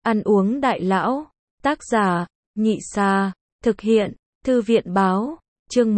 Ăn uống đại lão. Tác giả, Nhị Xa. Thực hiện, Thư viện báo. Chương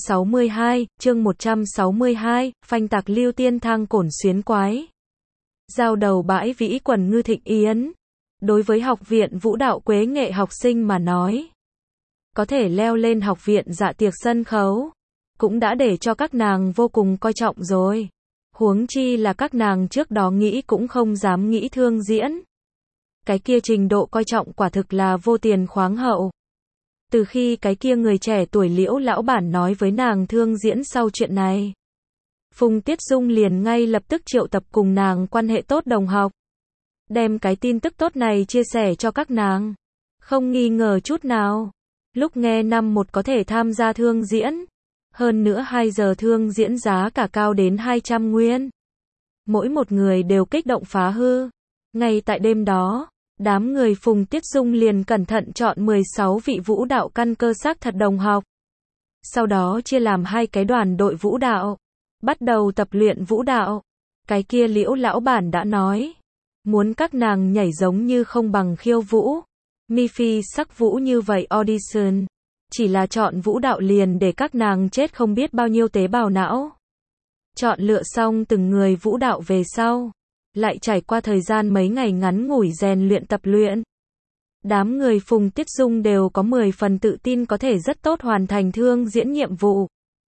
162, phanh tạc Lưu Tiên Thang cổn xuyến quái. Giao đầu bãi vĩ quần ngư thịnh yến. Đối với học viện vũ đạo Quế Nghệ học sinh mà nói, có thể leo lên học viện dạ tiệc sân khấu, cũng đã để cho các nàng vô cùng coi trọng rồi. Huống chi là các nàng trước đó nghĩ cũng không dám nghĩ thương diễn. Cái kia trình độ coi trọng quả thực là vô tiền khoáng hậu. Từ khi cái kia người trẻ tuổi Liễu lão bản nói với nàng thương diễn sau chuyện này, Phùng Tiết Dung liền ngay lập tức triệu tập cùng nàng quan hệ tốt đồng học, đem cái tin tức tốt này chia sẻ cho các nàng. Không nghi ngờ chút nào, lúc nghe năm một có thể tham gia thương diễn, hơn nữa 2 giờ thương diễn giá cả cao đến 200 nguyên. Mỗi một người đều kích động phá hư. Ngay tại đêm đó, đám người Phùng Tiết Dung liền cẩn thận chọn 16 vị vũ đạo căn cơ xác thật đồng học. Sau đó chia làm 2 cái đoàn đội vũ đạo, bắt đầu tập luyện vũ đạo. Cái kia Liễu lão bản đã nói, muốn các nàng nhảy giống như không bằng khiêu vũ, mi phi sắc vũ như vậy audition. Chỉ là chọn vũ đạo liền để các nàng chết không biết bao nhiêu tế bào não. Chọn lựa xong từng người vũ đạo về sau, lại trải qua thời gian mấy ngày ngắn ngủi rèn luyện tập luyện. Đám người Phùng Tiết Dung đều có 10 phần tự tin có thể rất tốt hoàn thành thương diễn nhiệm vụ.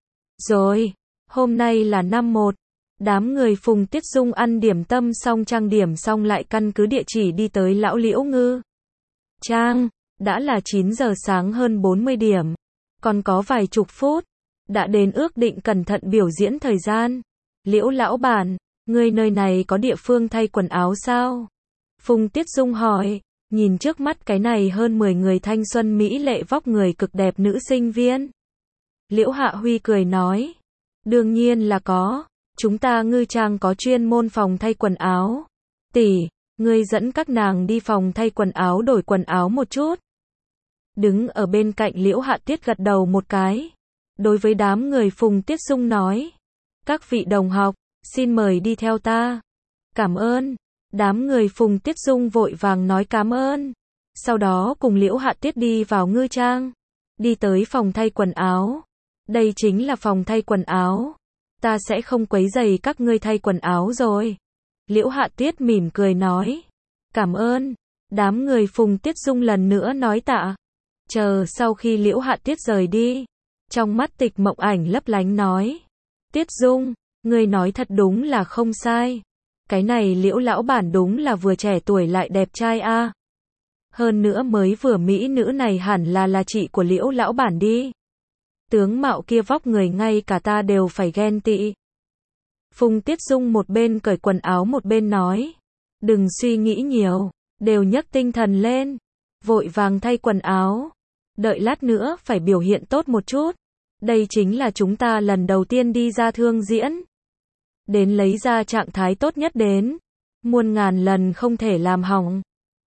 Rồi, hôm nay là năm 1. Đám người Phùng Tiết Dung ăn điểm tâm xong trang điểm xong lại căn cứ địa chỉ đi tới lão Liễu Ngư Trang. Đã là 9 giờ sáng hơn 40 điểm. Còn có vài chục phút. Đã đến ước định cẩn thận biểu diễn thời gian. Liễu lão bản, ngươi nơi này có địa phương thay quần áo sao? Phùng Tiết Dung hỏi, nhìn trước mắt cái này hơn 10 người thanh xuân mỹ lệ vóc người cực đẹp nữ sinh viên. Liễu Hạ Huy cười nói, đương nhiên là có. Chúng ta Ngư Trang có chuyên môn phòng thay quần áo. Tỷ, ngươi dẫn các nàng đi phòng thay quần áo đổi quần áo một chút. Đứng ở bên cạnh Liễu Hạ Tiết gật đầu một cái. Đối với đám người Phùng Tiết Dung nói, các vị đồng học, xin mời đi theo ta. Cảm ơn. Đám người Phùng Tiết Dung vội vàng nói cảm ơn. Sau đó cùng Liễu Hạ Tiết đi vào Ngư Trang. Đi tới phòng thay quần áo. Đây chính là phòng thay quần áo. Ta sẽ không quấy rầy các ngươi thay quần áo rồi. Liễu Hạ Tiết mỉm cười nói. Cảm ơn. Đám người Phùng Tiết Dung lần nữa nói tạ. Chờ sau khi Liễu Hạ Tiết rời đi, trong mắt Tịch Mộng Ảnh lấp lánh nói, Tiết Dung, ngươi nói thật đúng là không sai. Cái này Liễu lão bản đúng là vừa trẻ tuổi lại đẹp trai a. Hơn nữa mới vừa mỹ nữ này hẳn là chị của Liễu lão bản đi. Tướng mạo kia vóc người ngay cả ta đều phải ghen tị. Phùng Tiết Dung một bên cởi quần áo một bên nói, đừng suy nghĩ nhiều, đều nhấc tinh thần lên, vội vàng thay quần áo. Đợi lát nữa phải biểu hiện tốt một chút. Đây chính là chúng ta lần đầu tiên đi ra thương diễn. Đến lấy ra trạng thái tốt nhất đến. Muôn ngàn lần không thể làm hỏng.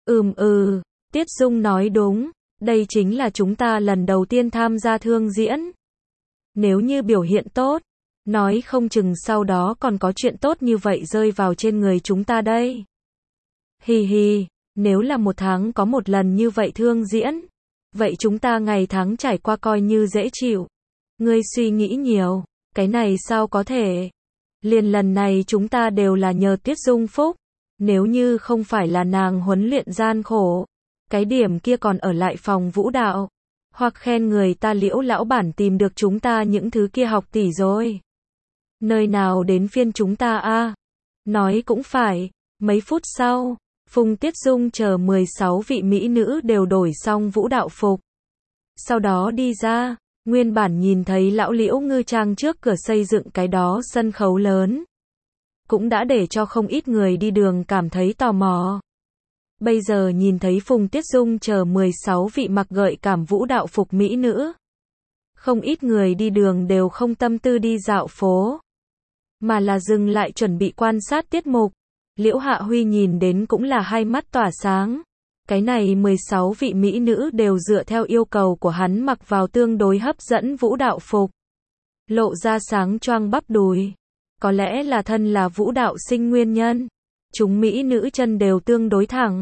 Tiết Dung nói đúng. Đây chính là chúng ta lần đầu tiên tham gia thương diễn. Nếu như biểu hiện tốt, nói không chừng sau đó còn có chuyện tốt như vậy rơi vào trên người chúng ta đây. Hi hi, nếu là 1 tháng có 1 lần như vậy thương diễn, vậy chúng ta ngày tháng trải qua coi như dễ chịu. Ngươi suy nghĩ nhiều, cái này sao có thể? Liền lần này chúng ta đều là nhờ Tiết Dung phúc. Nếu như không phải là nàng huấn luyện gian khổ, cái điểm kia còn ở lại phòng vũ đạo, hoặc khen người ta Liễu lão bản tìm được chúng ta những thứ kia học tỷ rồi. Nơi nào đến phiên chúng ta a? Nói cũng phải, mấy phút sau, Phùng Tiết Dung chờ 16 vị mỹ nữ đều đổi xong vũ đạo phục. Sau đó đi ra, nguyên bản nhìn thấy lão Liễu Ngư Trang trước cửa xây dựng cái đó sân khấu lớn. Cũng đã để cho không ít người đi đường cảm thấy tò mò. Bây giờ nhìn thấy Phùng Tiết Dung chờ 16 vị mặc gợi cảm vũ đạo phục mỹ nữ. Không ít người đi đường đều không tâm tư đi dạo phố, mà là dừng lại chuẩn bị quan sát tiết mục. Liễu Hạ Huy nhìn đến cũng là hai mắt tỏa sáng. Cái này 16 vị mỹ nữ đều dựa theo yêu cầu của hắn mặc vào tương đối hấp dẫn vũ đạo phục. Lộ ra sáng choang bắp đùi. Có lẽ là thân là vũ đạo sinh nguyên nhân. Chúng mỹ nữ chân đều tương đối thẳng.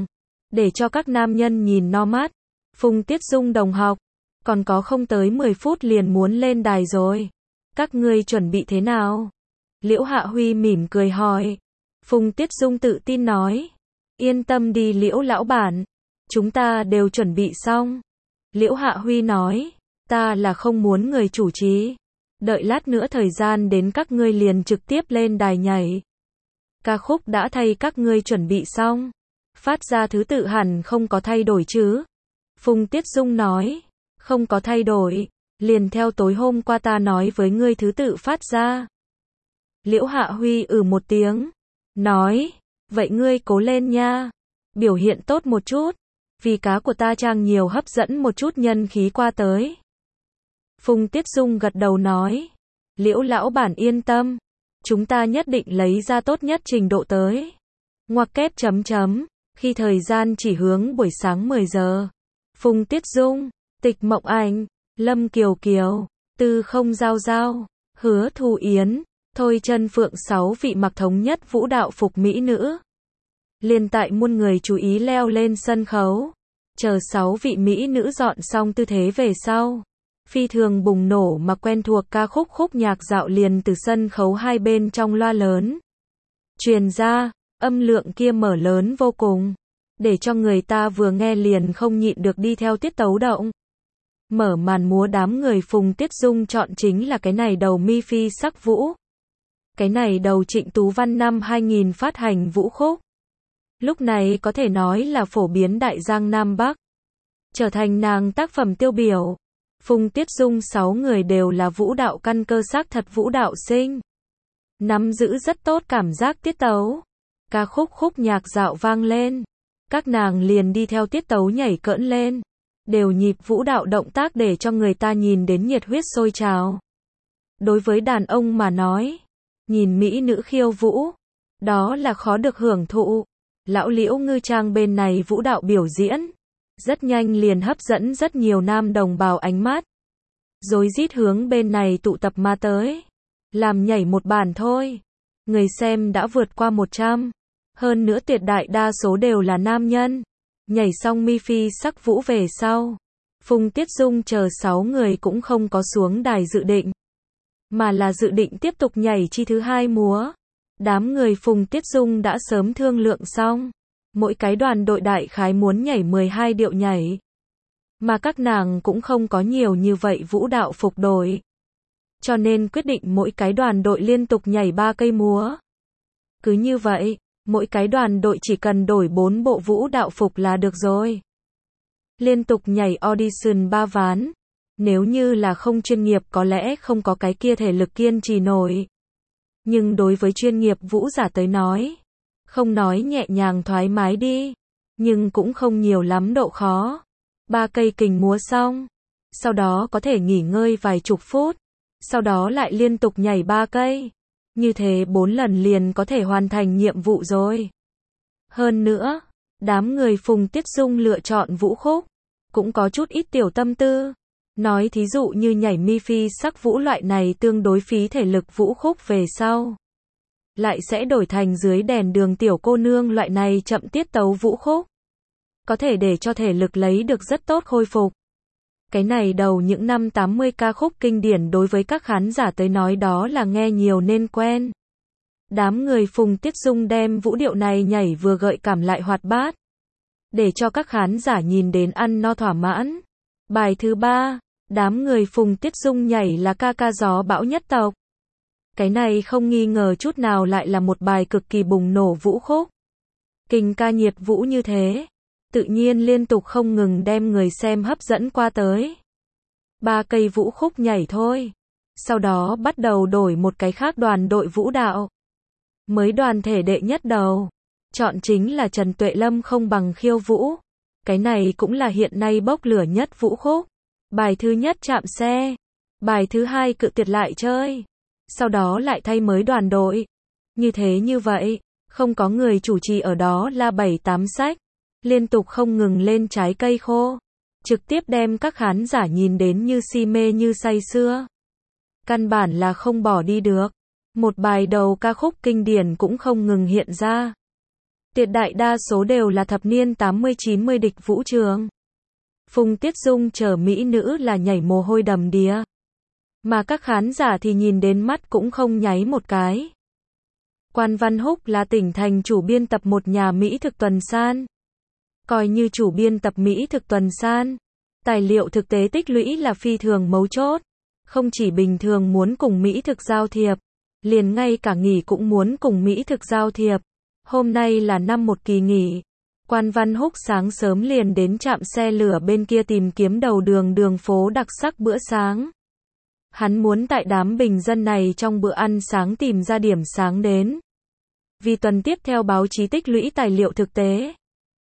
để cho các nam nhân nhìn no mắt. Phùng Tiết Dung đồng học, còn có không tới 10 phút liền muốn lên đài rồi. Các ngươi chuẩn bị thế nào? Liễu Hạ Huy mỉm cười hỏi. Phùng Tiết Dung tự tin nói. Yên tâm đi Liễu lão bản, chúng ta đều chuẩn bị xong. Liễu Hạ Huy nói, ta là không muốn người chủ trì. Đợi lát nữa thời gian đến các ngươi liền trực tiếp lên đài nhảy. Ca khúc đã thay các ngươi chuẩn bị xong. Phát ra thứ tự hẳn không có thay đổi chứ? Phùng Tiết Dung nói, không có thay đổi, liền theo tối hôm qua ta nói với ngươi thứ tự phát ra. Liễu Hạ Huy một tiếng, nói, vậy ngươi cố lên nha, biểu hiện tốt một chút, vì cá của ta trang nhiều hấp dẫn một chút nhân khí qua tới. Phùng Tiết Dung gật đầu nói, Liễu lão bản yên tâm, chúng ta nhất định lấy ra tốt nhất trình độ tới. Ngoặc kép chấm chấm, khi thời gian chỉ hướng buổi sáng 10 giờ. Phùng Tiết Dung, Tịch Mộng Ảnh, Lâm Kiều Kiều, Tư Không Giao Giao, Hứa Thu Yến, Thôi Chân Phượng 6 vị mặc thống nhất vũ đạo phục mỹ nữ. Liền tại muôn người chú ý leo lên sân khấu. Chờ 6 vị mỹ nữ dọn xong tư thế về sau. Phi thường bùng nổ mà quen thuộc ca khúc khúc nhạc dạo liền từ sân khấu hai bên trong loa lớn. Truyền ra, âm lượng kia mở lớn vô cùng. Để cho người ta vừa nghe liền không nhịn được đi theo tiết tấu động. Mở màn múa đám người Phùng Tiết Dung chọn chính là cái này đầu Mi Phi Sắc Vũ. Cái này đầu Trịnh Tú Văn năm 2000 phát hành vũ khúc. Lúc này có thể nói là phổ biến Đại Giang Nam Bắc. Trở thành nàng tác phẩm tiêu biểu. Phùng Tiết Dung 6 người đều là vũ đạo căn cơ xác thật vũ đạo sinh. Nắm giữ rất tốt cảm giác tiết tấu. Ca khúc khúc nhạc dạo vang lên. Các nàng liền đi theo tiết tấu nhảy cỡn lên. Đều nhịp vũ đạo động tác để cho người ta nhìn đến nhiệt huyết sôi trào. Đối với đàn ông mà nói, nhìn mỹ nữ khiêu vũ, đó là khó được hưởng thụ. Lão Liễu Ngư Trang bên này vũ đạo biểu diễn, rất nhanh liền hấp dẫn rất nhiều nam đồng bào ánh mắt. Rối rít hướng bên này tụ tập mà tới. Làm nhảy một bản thôi. Người xem đã vượt qua 100. Hơn nữa tuyệt đại đa số đều là nam nhân. Nhảy xong Mi Phi Sắc Vũ về sau. Phùng Tiết Dung chờ 6 người cũng không có xuống đài dự định. Mà là dự định tiếp tục nhảy chi thứ hai múa. Đám người Phùng Tiết Dung đã sớm thương lượng xong. Mỗi cái đoàn đội đại khái muốn nhảy 12 điệu nhảy. Mà các nàng cũng không có nhiều như vậy vũ đạo phục đổi. Cho nên quyết định mỗi cái đoàn đội liên tục nhảy 3 cây múa. Cứ như vậy, mỗi cái đoàn đội chỉ cần đổi 4 bộ vũ đạo phục là được rồi. Liên tục nhảy audition 3 ván. Nếu như là không chuyên nghiệp có lẽ không có cái kia thể lực kiên trì nổi. Nhưng đối với chuyên nghiệp vũ giả tới nói, không nói nhẹ nhàng thoải mái đi, nhưng cũng không nhiều lắm độ khó. 3 cây kình múa xong, sau đó có thể nghỉ ngơi vài chục phút, sau đó lại liên tục nhảy 3 cây. Như thế 4 lần liền có thể hoàn thành nhiệm vụ rồi. Hơn nữa, đám người Phùng Tiết Dung lựa chọn vũ khúc, cũng có chút ít tiểu tâm tư. Nói thí dụ như nhảy Mi Phi Sắc Vũ loại này tương đối phí thể lực vũ khúc về sau. Lại sẽ đổi thành Dưới Đèn Đường Tiểu Cô Nương loại này chậm tiết tấu vũ khúc. Có thể để cho thể lực lấy được rất tốt khôi phục. Cái này đầu những năm 80 ca khúc kinh điển đối với các khán giả tới nói đó là nghe nhiều nên quen. Đám người Phùng Tiết Dung đem vũ điệu này nhảy vừa gợi cảm lại hoạt bát. Để cho các khán giả nhìn đến ăn no thỏa mãn. Bài thứ 3, đám người Phùng Tiết Dung nhảy là ca ca Gió Bão Nhất Tộc. Cái này không nghi ngờ chút nào lại là một bài cực kỳ bùng nổ vũ khúc. Kình ca nhiệt vũ như thế, tự nhiên liên tục không ngừng đem người xem hấp dẫn qua tới. 3 cây vũ khúc nhảy thôi. Sau đó bắt đầu đổi một cái khác đoàn đội vũ đạo. Mới đoàn thể đệ nhất đầu, chọn chính là Trần Tuệ Lâm Không Bằng Khiêu Vũ. Cái này cũng là hiện nay bốc lửa nhất vũ khúc. Bài thứ nhất Chạm Xe. Bài thứ hai Cự Tuyệt Lại Chơi. Sau đó lại thay mới đoàn đội. Như vậy, không có người chủ trì ở đó là 7-8 sách. Liên tục không ngừng lên trái cây khô. Trực tiếp đem các khán giả nhìn đến như si mê như say sưa. Căn bản là không bỏ đi được. Một bài đầu ca khúc kinh điển cũng không ngừng hiện ra. Tuyệt đại đa số đều là thập niên 80-90 địch vũ trường. Phùng Tiết Dung chờ mỹ nữ là nhảy mồ hôi đầm đìa. Mà các khán giả thì nhìn đến mắt cũng không nháy một cái. Quan Văn Húc là tỉnh thành chủ biên tập một nhà mỹ thực tuần san. Coi như chủ biên tập mỹ thực tuần san, tài liệu thực tế tích lũy là phi thường mấu chốt. Không chỉ bình thường muốn cùng mỹ thực giao thiệp, liền ngay cả nghỉ cũng muốn cùng mỹ thực giao thiệp. Hôm nay là năm một kỳ nghỉ. Quan Văn Húc sáng sớm liền đến trạm xe lửa bên kia tìm kiếm đầu đường phố đặc sắc bữa sáng. Hắn muốn tại đám bình dân này trong bữa ăn sáng tìm ra điểm sáng đến. Vì tuần tiếp theo báo chí tích lũy tài liệu thực tế.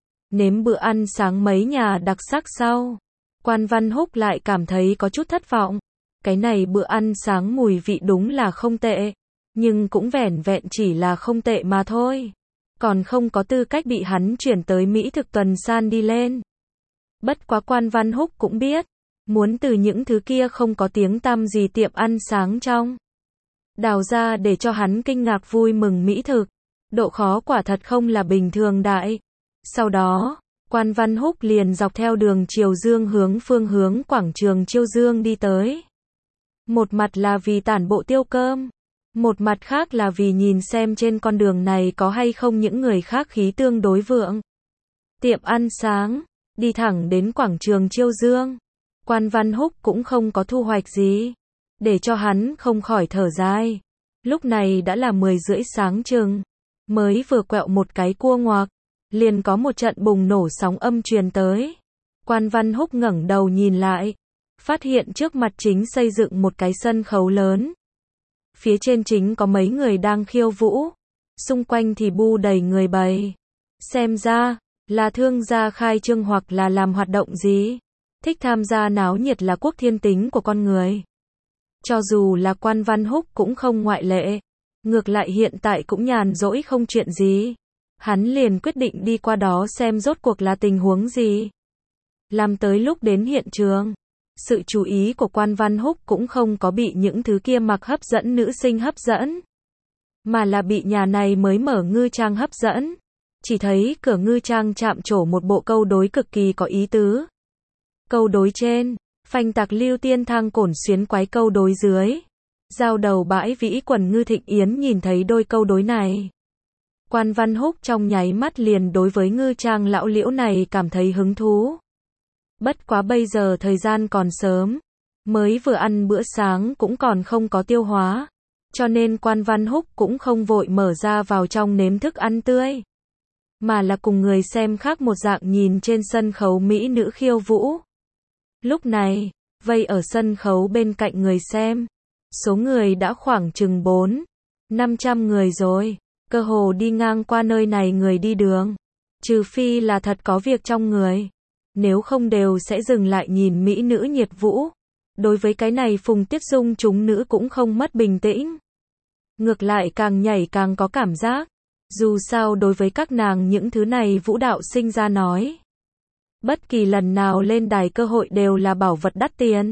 Nếm bữa ăn sáng mấy nhà đặc sắc sau, Quan Văn Húc lại cảm thấy có chút thất vọng. Cái này bữa ăn sáng mùi vị đúng là không tệ, nhưng cũng vẻn vẹn chỉ là không tệ mà thôi. Còn không có tư cách bị hắn chuyển tới mỹ thực tuần san đi lên. Bất quá Quan Văn Húc cũng biết, muốn từ những thứ kia không có tiếng tăm gì tiệm ăn sáng trong đào ra để cho hắn kinh ngạc vui mừng mỹ thực, độ khó quả thật không là bình thường đại. Sau đó, Quan Văn Húc liền dọc theo đường Triều Dương hướng phương hướng quảng trường Chiêu Dương đi tới. Một mặt là vì tản bộ tiêu cơm, một mặt khác là vì nhìn xem trên con đường này có hay không những người khác khí tương đối vượng. Tiệm ăn sáng, đi thẳng đến quảng trường Chiêu Dương. Quan Văn Húc cũng không có thu hoạch gì, để cho hắn không khỏi thở dài. Lúc này đã là 10 rưỡi sáng chừng, mới vừa quẹo một cái cua ngoặc, liền có một trận bùng nổ sóng âm truyền tới. Quan Văn Húc ngẩng đầu nhìn lại, phát hiện trước mặt chính xây dựng một cái sân khấu lớn. Phía trên chính có mấy người đang khiêu vũ, xung quanh thì bu đầy người bày. Xem ra, là thương gia khai trương hoặc là làm hoạt động gì. Thích tham gia náo nhiệt là quốc thiên tính của con người. Cho dù là Quan Văn Húc cũng không ngoại lệ. Ngược lại hiện tại cũng nhàn rỗi không chuyện gì. Hắn liền quyết định đi qua đó xem rốt cuộc là tình huống gì. Làm tới lúc đến hiện trường, sự chú ý của Quan Văn Húc cũng không có bị những thứ kia mặc hấp dẫn nữ sinh hấp dẫn, mà là bị nhà này mới mở ngư trang hấp dẫn. Chỉ thấy cửa ngư trang chạm trổ một bộ câu đối cực kỳ có ý tứ. Câu đối trên, phanh tạc lưu tiên thang cổn xuyến quái, câu đối dưới, giao đầu bãi vĩ quần ngư thịnh yến. Nhìn thấy đôi câu đối này, Quan Văn Húc trong nháy mắt liền đối với ngư trang lão liễu này cảm thấy hứng thú. Bất quá bây giờ thời gian còn sớm, mới vừa ăn bữa sáng cũng còn không có tiêu hóa, cho nên Quan Văn Húc cũng không vội mở ra vào trong nếm thức ăn tươi, mà là cùng người xem khác một dạng nhìn trên sân khấu mỹ nữ khiêu vũ. Lúc này, vây ở sân khấu bên cạnh người xem, số người đã khoảng chừng 400-500 người rồi, cơ hồ đi ngang qua nơi này người đi đường, trừ phi là thật có việc trong người, nếu không đều sẽ dừng lại nhìn mỹ nữ nhiệt vũ. Đối với cái này Phùng Tiết Dung chúng nữ cũng không mất bình tĩnh. Ngược lại càng nhảy càng có cảm giác. Dù sao đối với các nàng những thứ này vũ đạo sinh ra nói, bất kỳ lần nào lên đài cơ hội đều là bảo vật đắt tiền.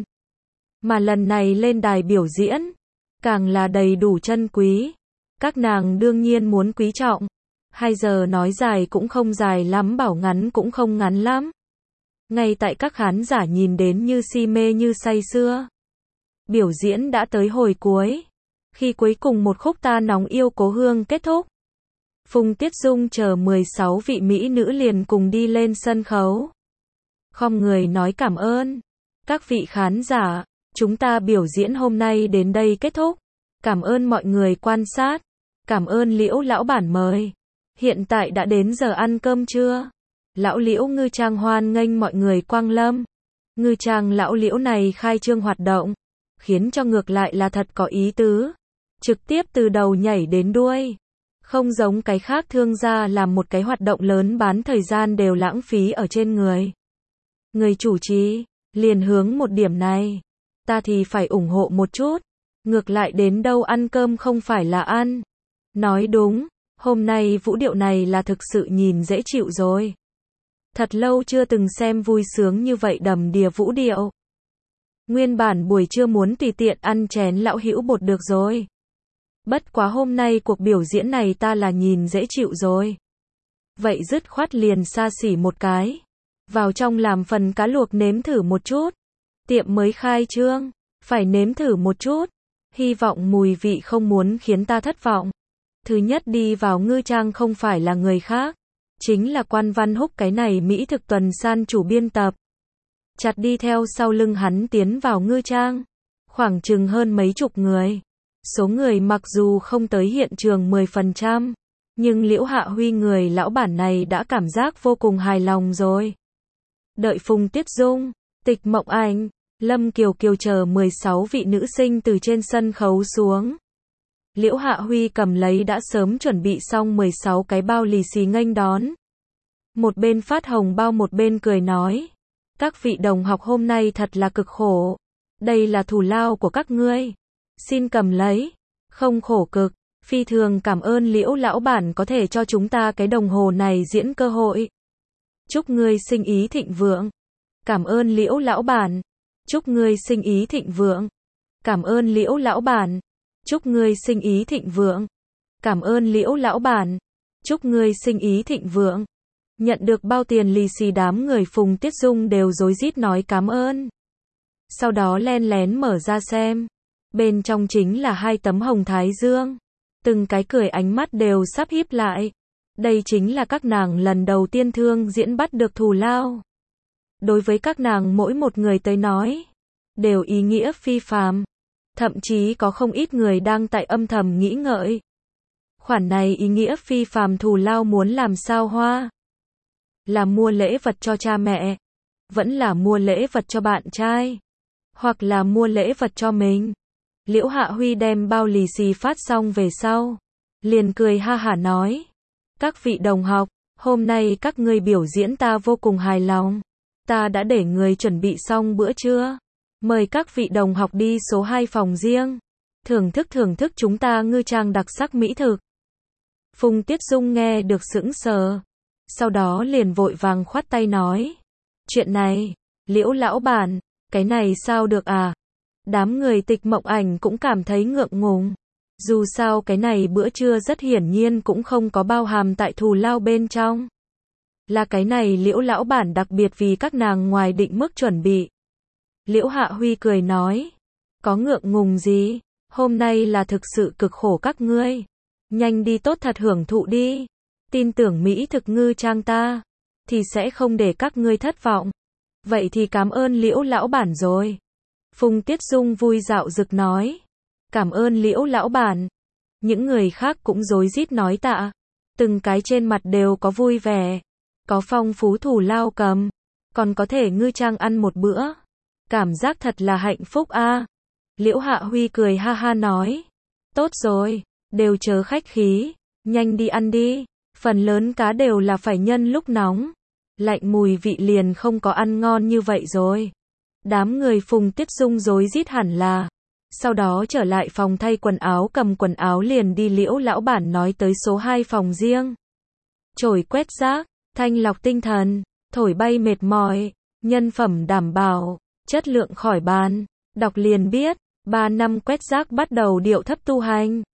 Mà lần này lên đài biểu diễn, càng là đầy đủ chân quý. Các nàng đương nhiên muốn quý trọng. 2 giờ nói dài cũng không dài lắm, bảo ngắn cũng không ngắn lắm. Ngay tại các khán giả nhìn đến như si mê như say sưa. Biểu diễn đã tới hồi cuối. Khi cuối cùng một khúc Ta Nóng Yêu Cố Hương kết thúc, Phùng Tiết Dung chờ 16 vị mỹ nữ liền cùng đi lên sân khấu. Khom người nói cảm ơn. Các vị khán giả, chúng ta biểu diễn hôm nay đến đây kết thúc. Cảm ơn mọi người quan sát. Cảm ơn Liễu lão bản mời. Hiện tại đã đến giờ ăn cơm trưa. Lão Liễu ngư trang hoan nghênh mọi người quang lâm. Ngư trang lão Liễu này khai trương hoạt động, khiến cho ngược lại là thật có ý tứ. Trực tiếp từ đầu nhảy đến đuôi. Không giống cái khác thương gia làm một cái hoạt động lớn bán thời gian đều lãng phí ở trên người. Người chủ trì, liền hướng một điểm này. Ta thì phải ủng hộ một chút. Ngược lại đến đâu ăn cơm không phải là ăn. Nói đúng, hôm nay vũ điệu này là thực sự nhìn dễ chịu rồi. Thật lâu chưa từng xem vui sướng như vậy đầm đìa vũ điệu. Nguyên bản buổi trưa muốn tùy tiện ăn chén lão hữu bột được rồi. Bất quá hôm nay cuộc biểu diễn này ta là nhìn dễ chịu rồi. vậy dứt khoát liền xa xỉ một cái. Vào trong làm phần cá luộc nếm thử một chút. Tiệm mới khai trương, phải nếm thử một chút. Hy vọng mùi vị không muốn khiến ta thất vọng. Thứ nhất đi vào Ngư Trang không phải là người khác, chính là Quan Văn Húc, cái này Mỹ Thực Tuần San chủ biên tập. Chặt đi theo sau lưng hắn tiến vào Ngư Trang, khoảng chừng hơn mấy chục người. Số người mặc dù không tới hiện trường 10%, nhưng Liễu Hạ Huy người lão bản này đã cảm giác vô cùng hài lòng rồi. Đợi Phùng Tiết Dung, Tịch Mộng Ảnh, Lâm Kiều Kiều chờ 16 vị nữ sinh từ trên sân khấu xuống. Liễu Hạ Huy cầm lấy đã sớm chuẩn bị xong 16 cái bao lì xì nghênh đón. Một bên phát hồng bao một bên cười nói. Các vị đồng học hôm nay thật là cực khổ. Đây là thù lao của các ngươi. Xin cầm lấy. Không khổ cực. Phi thường cảm ơn Liễu lão bản có thể cho chúng ta cái đồng hồ này diễn cơ hội. Chúc ngươi sinh ý thịnh vượng. Cảm ơn Liễu lão bản. Chúc ngươi sinh ý thịnh vượng. Cảm ơn Liễu lão bản. Chúc ngươi sinh ý thịnh vượng. Cảm ơn Liễu lão bản. Chúc ngươi sinh ý thịnh vượng. Nhận được bao tiền lì xì đám người Phùng Tiết Dung đều rối rít nói cảm ơn. Sau đó len lén mở ra xem. Bên trong chính là 2 tấm hồng thái dương. Từng cái cười ánh mắt đều sắp híp lại. Đây chính là các nàng lần đầu tiên thương diễn bắt được thù lao. Đối với các nàng mỗi một người tới nói, đều ý nghĩa phi phàm. Thậm chí có không ít người đang tại âm thầm nghĩ ngợi. Khoản này ý nghĩa phi phàm thù lao muốn làm sao hoa? Là mua lễ vật cho cha mẹ? Vẫn là mua lễ vật cho bạn trai? Hoặc là mua lễ vật cho mình? Liễu Hạ Huy đem bao lì xì phát xong về sau. Liền cười ha hả nói. Các vị đồng học, hôm nay các ngươi biểu diễn ta vô cùng hài lòng. Ta đã để người chuẩn bị xong bữa trưa. Mời các vị đồng học đi số 2 phòng riêng. Thưởng thức chúng ta Ngư Trang đặc sắc mỹ thực. Phùng Tiết Dung nghe được sững sờ. Sau đó liền vội vàng khoát tay nói. Chuyện này, Liễu lão bản, cái này sao được à? Đám người Tịch Mộng Ảnh cũng cảm thấy ngượng ngùng. Dù sao cái này bữa trưa rất hiển nhiên cũng không có bao hàm tại thù lao bên trong. Là cái này Liễu lão bản đặc biệt vì các nàng ngoài định mức chuẩn bị. Liễu Hạ Huy cười nói. Có ngượng ngùng gì? Hôm nay là thực sự cực khổ các ngươi. Nhanh đi tốt thật hưởng thụ đi. Tin tưởng Mỹ Thực Ngư Trang ta thì sẽ không để các ngươi thất vọng. Vậy thì cảm ơn Liễu lão bản rồi. Phùng Tiết Dung vui dạo dực nói. Cảm ơn Liễu lão bản. Những người khác cũng rối rít nói tạ. Từng cái trên mặt đều có vui vẻ. Có phong phú thù lao cầm. Còn có thể Ngư Trang ăn một bữa. Cảm giác thật là hạnh phúc a. Liễu Hạ Huy cười ha ha nói. Tốt rồi, đều chớ khách khí. Nhanh đi ăn đi. Phần lớn cá đều là phải nhân lúc nóng. Lạnh mùi vị liền không có ăn ngon như vậy rồi. Đám người Phùng Tiết Dung rối rít hẳn là. Sau đó trở lại phòng thay quần áo cầm quần áo liền đi Liễu lão bản nói tới số 2 phòng riêng. Chổi quét rác, thanh lọc tinh thần, thổi bay mệt mỏi, nhân phẩm đảm bảo, chất lượng khỏi bàn. Đọc liền biết, 3 năm quét rác bắt đầu điệu thấp tu hành.